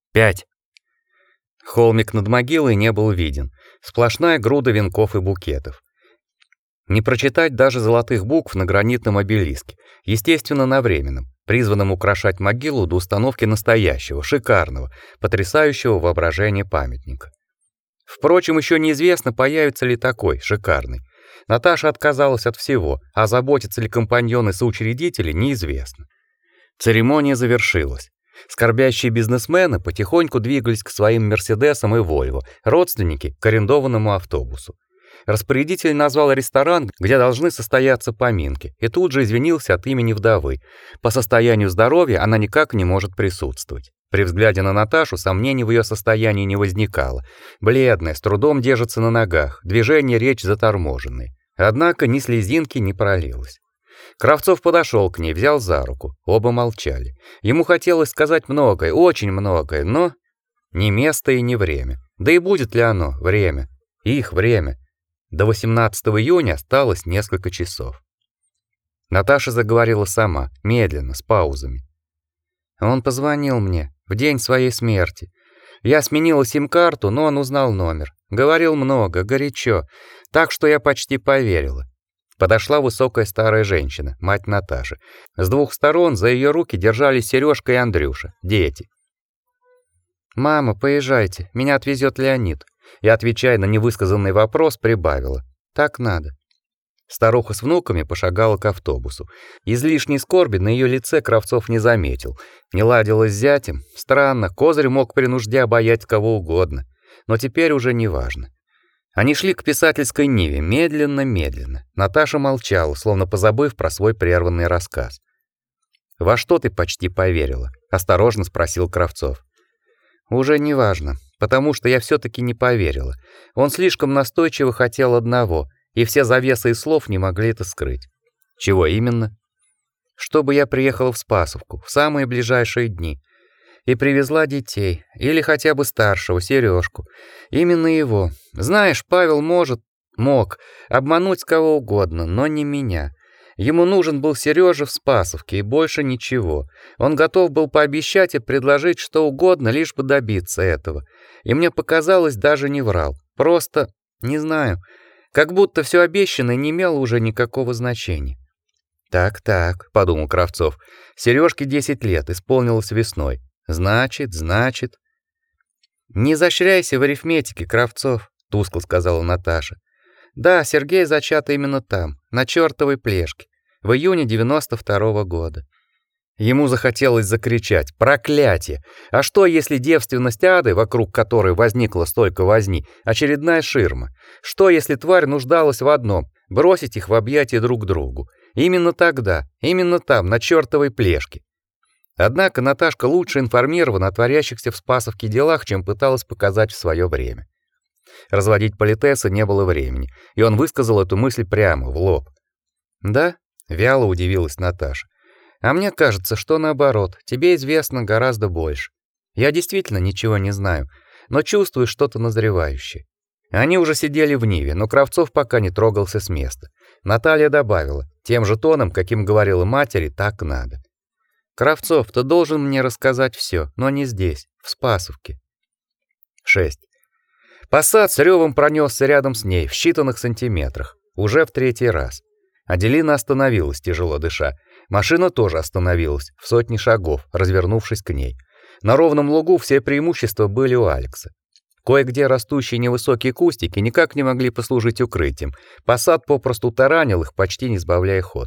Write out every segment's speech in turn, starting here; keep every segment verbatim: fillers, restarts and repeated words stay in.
Пять. Холмик над могилой не был виден. Сплошная груда венков и букетов. Не прочитать даже золотых букв на гранитном обелиске, естественно, на временном, призванном украшать могилу до установки настоящего, шикарного, потрясающего воображение памятника. Впрочем, еще неизвестно, появится ли такой шикарный. Наташа отказалась от всего, а заботятся ли компаньоны соучредители, неизвестно. Церемония завершилась. Скорбящие бизнесмены потихоньку двигались к своим Мерседесам и Вольво, родственники к арендованному автобусу. Распорядитель назвал ресторан, где должны состояться поминки, и тут же извинился от имени вдовы. По состоянию здоровья она никак не может присутствовать. При взгляде на Наташу сомнений в ее состоянии не возникало. Бледная, с трудом держится на ногах, движения речь заторможенные. Однако ни слезинки не пролилось. Кравцов подошел к ней, взял за руку. Оба молчали. Ему хотелось сказать многое, очень многое, но не место и не время. Да и будет ли оно время? Их время. До восемнадцатого июня осталось несколько часов. Наташа заговорила сама, медленно, с паузами. Он позвонил мне в день своей смерти. Я сменила сим-карту, но он узнал номер. Говорил много, горячо, так что я почти поверила. Подошла высокая старая женщина, мать Наташи. С двух сторон за ее руки держались Сережка и Андрюша, дети. «Мама, поезжайте, меня отвезет Леонид». И, отвечая на невысказанный вопрос, прибавила: «Так надо». Старуха с внуками пошагала к автобусу. Излишней скорби на ее лице Кравцов не заметил. Не ладилось с зятем. Странно, Козырь мог при нужде обаять кого угодно. Но теперь уже не важно. Они шли к писательской ниве, медленно-медленно. Наташа молчала, словно позабыв про свой прерванный рассказ. «Во что ты почти поверила?» — осторожно спросил Кравцов. «Уже не важно, потому что я все-таки не поверила. Он слишком настойчиво хотел одного, и все завесы из слов не могли это скрыть». «Чего именно?» «Чтобы я приехала в Спасовку в самые ближайшие дни и привезла детей, или хотя бы старшего, Сережку. Именно его. Знаешь, Павел может, мог обмануть кого угодно, но не меня. Ему нужен был Сережа в Спасовке и больше ничего. Он готов был пообещать и предложить что угодно, лишь бы добиться этого. И мне показалось, даже не врал. Просто, не знаю, как будто все обещанное не имело уже никакого значения». «Так-так», — подумал Кравцов, — «Сережке десять лет, исполнилось весной. Значит, значит...» «Не изощряйся в арифметике, Кравцов», — тускло сказала Наташа. «Да, Сергей зачат именно там, на чертовой Плешке, в июне девяносто второго года». Ему захотелось закричать: «Проклятие! А что, если девственность ады, вокруг которой возникло столько возни, очередная ширма? Что, если тварь нуждалась в одном — бросить их в объятия друг другу? Именно тогда, именно там, на чертовой Плешке». Однако Наташка лучше информирована о творящихся в Спасовке делах, чем пыталась показать в свое время. Разводить политеса не было времени, и он высказал эту мысль прямо, в лоб. «Да?» — вяло удивилась Наташа. «А мне кажется, что наоборот, тебе известно гораздо больше. Я действительно ничего не знаю, но чувствую что-то назревающее». Они уже сидели в ниве, но Кравцов пока не трогался с места. Наталья добавила, тем же тоном, каким говорила матери, так надо. «Кравцов, ты должен мне рассказать все, но не здесь, в Спасовке». шесть. Пассат с ревом пронесся рядом с ней в считанных сантиметрах, уже в третий раз. Аделина остановилась, тяжело дыша. Машина тоже остановилась, в сотни шагов, развернувшись к ней. На ровном лугу все преимущества были у Алекса. Кое-где растущие невысокие кустики никак не могли послужить укрытием. Пассат попросту таранил их, почти не сбавляя ход.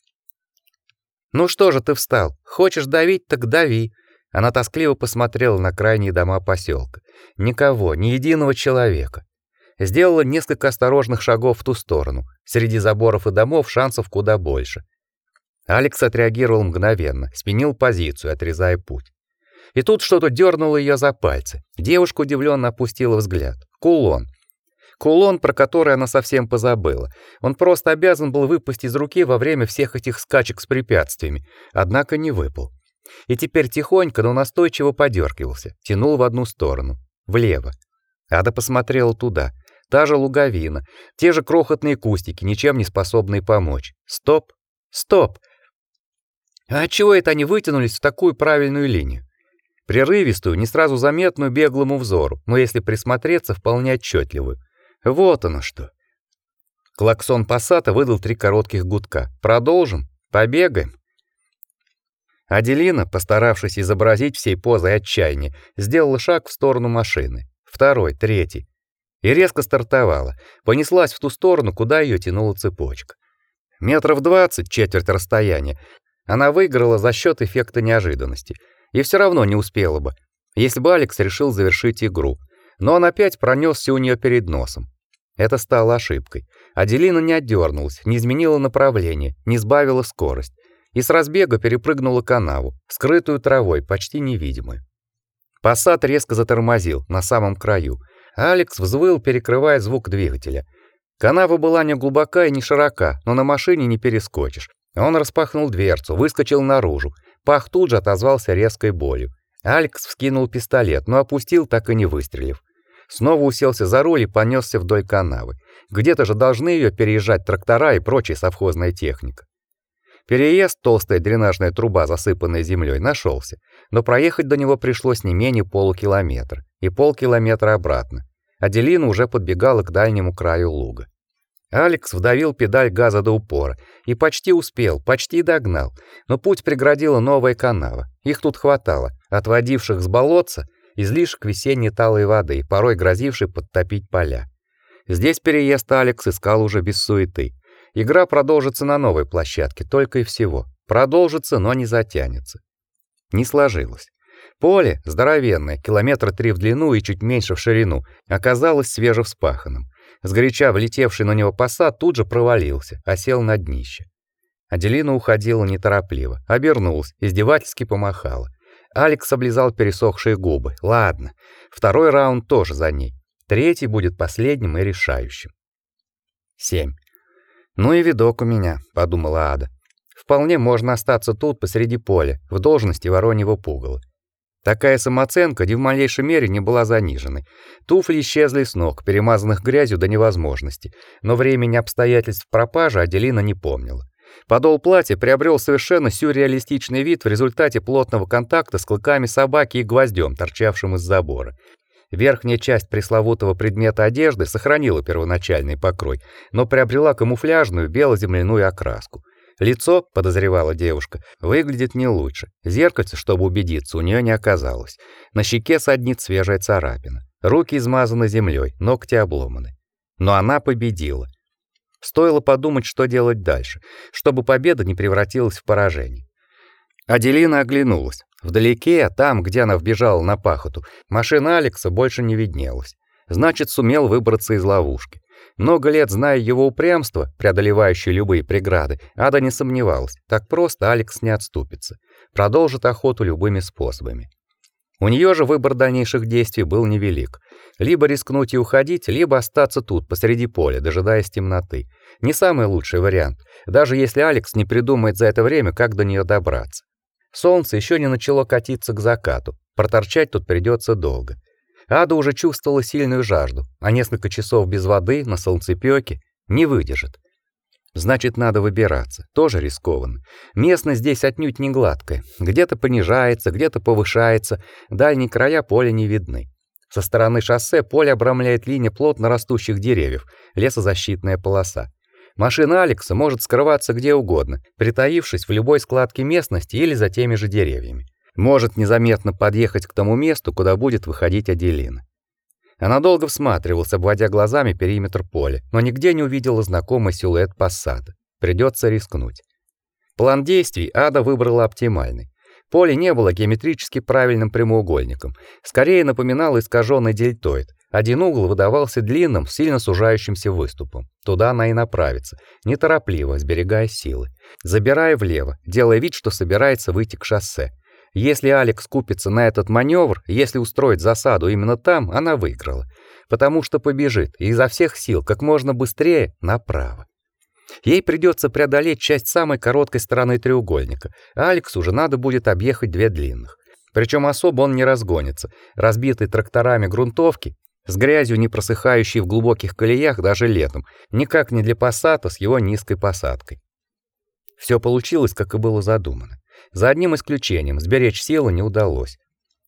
«Ну что же ты встал? Хочешь давить, так дави». Она тоскливо посмотрела на крайние дома поселка. Никого, ни единого человека. Сделала несколько осторожных шагов в ту сторону. Среди заборов и домов шансов куда больше. Алекс отреагировал мгновенно, сменил позицию, отрезая путь. И тут что-то дернуло ее за пальцы. Девушка удивленно опустила взгляд. Кулон. Кулон, про который она совсем позабыла. Он просто обязан был выпасть из руки во время всех этих скачек с препятствиями, однако не выпал. И теперь тихонько, но настойчиво подергивался, тянул в одну сторону, влево. Ада посмотрела туда. Та же луговина, те же крохотные кустики, ничем не способные помочь. Стоп, стоп. А отчего это они вытянулись в такую правильную линию? Прерывистую, не сразу заметную беглому взору, но если присмотреться, вполне отчетливую. Вот оно что. Клаксон Пассата выдал три коротких гудка. Продолжим? Побегаем? Аделина, постаравшись изобразить всей позой отчаяния, сделала шаг в сторону машины. Второй, третий. И резко стартовала. Понеслась в ту сторону, куда ее тянула цепочка. Метров двадцать, четверть расстояния, она выиграла за счет эффекта неожиданности. И все равно не успела бы, если бы Алекс решил завершить игру. Но он опять пронесся у нее перед носом. Это стало ошибкой. Аделина не отдернулась, не изменила направление, не сбавила скорость. И с разбега перепрыгнула канаву, скрытую травой, почти невидимую. Пассат резко затормозил на самом краю. Алекс взвыл, перекрывая звук двигателя. Канава была не глубока и не широка, но на машине не перескочишь. Он распахнул дверцу, выскочил наружу. Пах тут же отозвался резкой болью. Алекс вскинул пистолет, но опустил, так и не выстрелив. Снова уселся за руль и понесся вдоль канавы. Где-то же должны ее переезжать трактора и прочая совхозная техника. Переезд, толстая дренажная труба, засыпанная землей, нашелся, но проехать до него пришлось не менее полукилометра и полкилометра обратно. Аделина уже подбегала к дальнему краю луга. Алекс вдавил педаль газа до упора и почти успел, почти догнал, но путь преградила новая канава. Их тут хватало, отводивших с болотца излишек весенней талой воды, порой грозившей подтопить поля. Здесь переезд Алекс искал уже без суеты. Игра продолжится на новой площадке, только и всего. Продолжится, но не затянется. Не сложилось. Поле, здоровенное, километра три в длину и чуть меньше в ширину, оказалось свежевспаханным. Сгоряча влетевший на него Пассат тут же провалился, осел на днище. Аделина уходила неторопливо, обернулась, издевательски помахала. Алекс облизал пересохшие губы. Ладно, второй раунд тоже за ней. Третий будет последним и решающим. семь. Ну и видок у меня, подумала Ада. Вполне можно остаться тут посреди поля, в должности вороньего пугала. Такая самооценка ни в малейшей мере не была заниженной. Туфли исчезли с ног, перемазанных грязью до невозможности, но времени обстоятельств пропажи Аделина не помнила. Подол платья приобрел совершенно сюрреалистичный вид в результате плотного контакта с клыками собаки и гвоздем, торчавшим из забора. Верхняя часть пресловутого предмета одежды сохранила первоначальный покрой, но приобрела камуфляжную бело-земляную окраску. Лицо, подозревала девушка, выглядит не лучше. Зеркальце, чтобы убедиться, у нее не оказалось. На щеке саднит свежая царапина. Руки измазаны землей, ногти обломаны. Но она победила. Стоило подумать, что делать дальше, чтобы победа не превратилась в поражение. Аделина оглянулась. Вдалеке, там, где она вбежала на пахоту, машина Алекса больше не виднелась. Значит, сумел выбраться из ловушки. Много лет зная его упрямство, преодолевающее любые преграды, Ада не сомневалась, так просто Алекс не отступится. Продолжит охоту любыми способами. У нее же выбор дальнейших действий был невелик. Либо рискнуть и уходить, либо остаться тут, посреди поля, дожидаясь темноты. Не самый лучший вариант, даже если Алекс не придумает за это время, как до нее добраться. Солнце еще не начало катиться к закату, проторчать тут придется долго. Ада уже чувствовала сильную жажду, а несколько часов без воды на солнцепёке не выдержит. Значит, надо выбираться, тоже рискованно. Местность здесь отнюдь не гладкая, где-то понижается, где-то повышается, дальние края поля не видны. Со стороны шоссе поле обрамляет линия плотно растущих деревьев, лесозащитная полоса. Машина Алекса может скрываться где угодно, притаившись в любой складке местности или за теми же деревьями. Может незаметно подъехать к тому месту, куда будет выходить Аделина. Она долго всматривалась, обводя глазами периметр поля, но нигде не увидела знакомый силуэт Пассата. Придется рискнуть. План действий Ада выбрала оптимальный. Поле не было геометрически правильным прямоугольником, скорее напоминало искаженный дельтоид. Один угол выдавался длинным, сильно сужающимся выступом. Туда она и направится, неторопливо, сберегая силы, забирая влево, делая вид, что собирается выйти к шоссе. Если Алекс купится на этот маневр, если устроит засаду именно там, она выиграла, потому что побежит и изо всех сил как можно быстрее направо. Ей придется преодолеть часть самой короткой стороны треугольника, а Алексу уже надо будет объехать две длинных. Причем особо он не разгонится. Разбитые тракторами грунтовки, с грязью, не просыхающей в глубоких колеях даже летом, никак не для Пассата с его низкой посадкой. Все получилось, как и было задумано. За одним исключением, сберечь силы не удалось.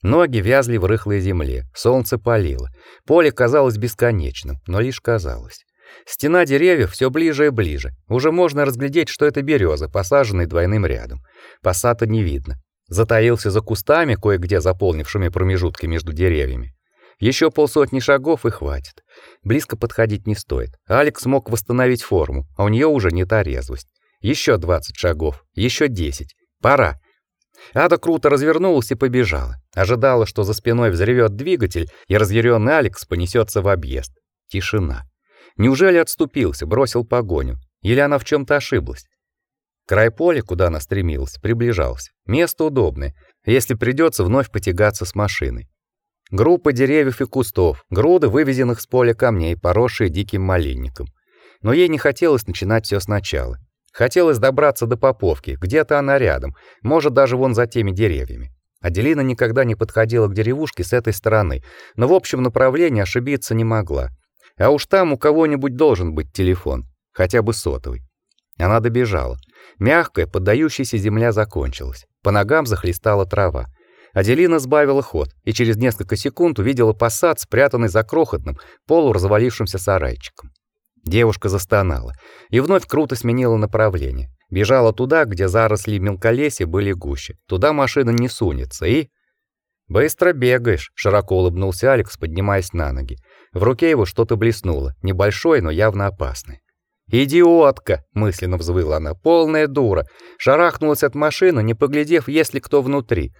Ноги вязли в рыхлой земле, солнце палило. Поле казалось бесконечным, но лишь казалось. Стена деревьев все ближе и ближе. Уже можно разглядеть, что это береза, посаженная двойным рядом. Посада не видно. Затаился за кустами, кое-где заполнившими промежутки между деревьями. Еще полсотни шагов и хватит. Близко подходить не стоит. Алекс мог восстановить форму, а у нее уже не та резвость. Еще двадцать шагов, еще десять. Пора. Ада круто развернулась и побежала. Ожидала, что за спиной взревет двигатель, и разъяренный Алекс понесется в объезд. Тишина. Неужели отступился, бросил погоню? Или она в чем то ошиблась? Край поля, куда она стремилась, приближался. Место удобное, если придется вновь потягаться с машиной. Группа деревьев и кустов, груды вывезенных с поля камней, поросшие диким малинником. Но ей не хотелось начинать все сначала. Хотелось добраться до Поповки, где-то она рядом, может, даже вон за теми деревьями. Аделина никогда не подходила к деревушке с этой стороны, но в общем направлении ошибиться не могла. А уж там у кого-нибудь должен быть телефон, хотя бы сотовый. Она добежала. Мягкая, поддающаяся земля закончилась. По ногам захлестала трава. Аделина сбавила ход и через несколько секунд увидела посад, спрятанный за крохотным, полуразвалившимся сарайчиком. Девушка застонала и вновь круто сменила направление. Бежала туда, где заросли мелколесья были гуще. Туда машина не сунется и... «Быстро бегаешь», — широко улыбнулся Алекс, поднимаясь на ноги. В руке его что-то блеснуло, небольшое, но явно опасное. «Идиотка!» — мысленно взвыла она, полная дура. Шарахнулась от машины, не поглядев, есть ли кто внутри.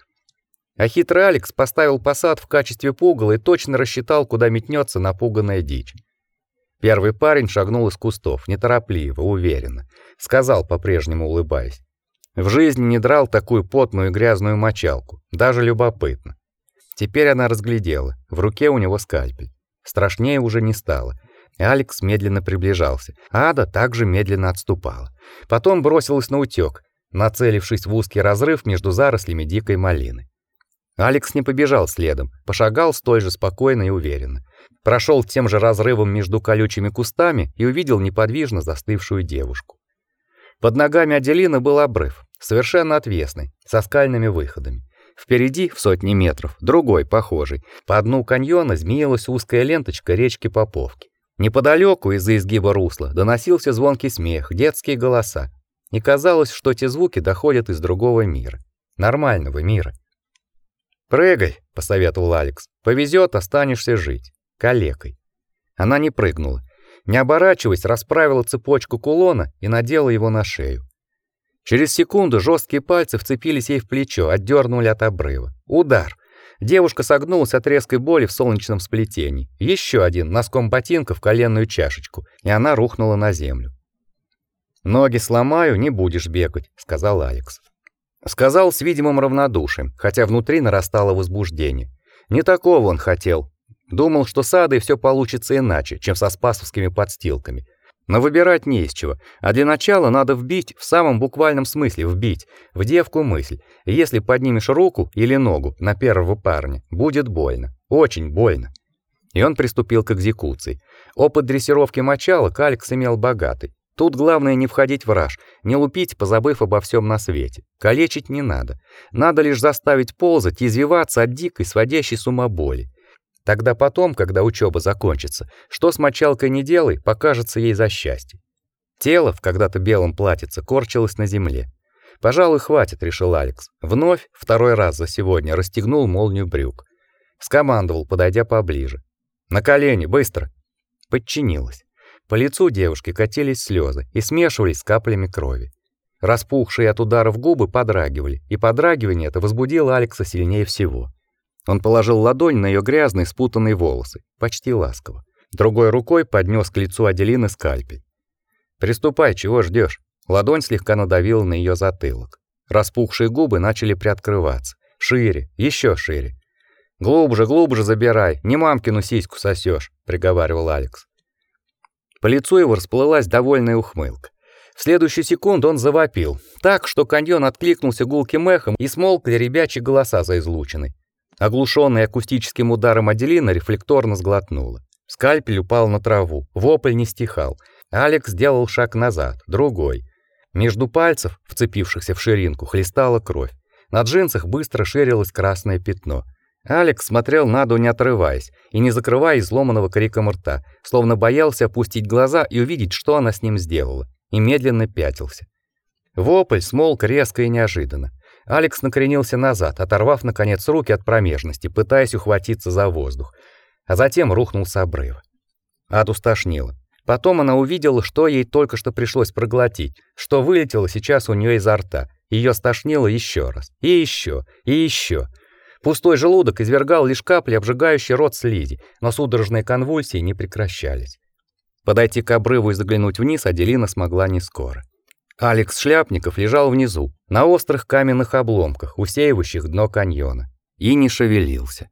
А хитрый Алекс поставил посад в качестве пугала и точно рассчитал, куда метнется напуганная дичь. Первый парень шагнул из кустов, неторопливо, уверенно. Сказал, по-прежнему улыбаясь: «В жизни не драл такую потную и грязную мочалку. Даже любопытно». Теперь она разглядела. В руке у него скальпель. Страшнее уже не стало. Алекс медленно приближался. Ада также медленно отступала. Потом бросилась наутёк, нацелившись в узкий разрыв между зарослями дикой малины. Алекс не побежал следом, пошагал столь же спокойно и уверенно. Прошел тем же разрывом между колючими кустами и увидел неподвижно застывшую девушку. Под ногами Аделины был обрыв, совершенно отвесный, со скальными выходами. Впереди, в сотни метров, другой, похожий. По дну каньона змеилась узкая ленточка речки Поповки. Неподалеку, из-за изгиба русла, доносился звонкий смех, детские голоса. И казалось, что те звуки доходят из другого мира. Нормального мира. «Прыгай», — посоветовал Алекс. «Повезет, останешься жить. Калекой». Она не прыгнула. Не оборачиваясь, расправила цепочку кулона и надела его на шею. Через секунду жесткие пальцы вцепились ей в плечо, отдернули от обрыва. Удар. Девушка согнулась от резкой боли в солнечном сплетении. Еще один носком ботинка в коленную чашечку, и она рухнула на землю. «Ноги сломаю, не будешь бегать», — сказал Алекс. Сказал с видимым равнодушием, хотя внутри нарастало возбуждение. Не такого он хотел. Думал, что с Адой все получится иначе, чем со спасовскими подстилками. Но выбирать не из чего, а для начала надо вбить, в самом буквальном смысле вбить, в девку мысль: если поднимешь руку или ногу на первого парня, будет больно, очень больно. И он приступил к экзекуции. Опыт дрессировки мочалок Алекс имел богатый. Тут главное не входить в раж, не лупить, позабыв обо всем на свете. Калечить не надо. Надо лишь заставить ползать и извиваться от дикой, сводящей с ума боли. Тогда потом, когда учеба закончится, что с мочалкой не делай, покажется ей за счастье. Тело в когда-то белом платьице корчилось на земле. «Пожалуй, хватит», — решил Алекс. Вновь, второй раз за сегодня, расстегнул молнию брюк. Скомандовал, подойдя поближе: «На колени, быстро!» Подчинилась. По лицу девушки катились слезы и смешивались с каплями крови. Распухшие от ударов губы подрагивали, и подрагивание это возбудило Алекса сильнее всего. Он положил ладонь на ее грязные спутанные волосы, почти ласково. Другой рукой поднес к лицу Аделины скальпель. «Приступай, чего ждешь?» Ладонь слегка надавила на ее затылок. Распухшие губы начали приоткрываться. Шире, еще шире. «Глубже, глубже забирай, не мамкину сиську сосешь», — приговаривал Алекс. По лицу его расплылась довольная ухмылка. В следующую секунду он завопил, так, что каньон откликнулся гулким эхом и смолкли ребячьи голоса за излучиной. Оглушенная акустическим ударом Аделина рефлекторно сглотнула. Скальпель упал на траву, вопль не стихал. Алекс сделал шаг назад, другой. Между пальцев, вцепившихся в ширинку, хлестала кровь. На джинсах быстро ширилось красное пятно. Алекс смотрел на Аду, не отрываясь и не закрывая изломанного криком рта, словно боялся опустить глаза и увидеть, что она с ним сделала, и медленно пятился. Вопль смолк резко и неожиданно. Алекс накренился назад, оторвав наконец руки от промежности, пытаясь ухватиться за воздух, а затем рухнул с обрыва. Аду стошнило. Потом она увидела, что ей только что пришлось проглотить, что вылетело сейчас у нее изо рта. Ее стошнило еще раз, и еще, и еще. Пустой желудок извергал лишь капли, обжигающие рот слизи, но судорожные конвульсии не прекращались. Подойти к обрыву и заглянуть вниз Аделина смогла не скоро. Алекс Шляпников лежал внизу, на острых каменных обломках, усеивающих дно каньона, и не шевелился.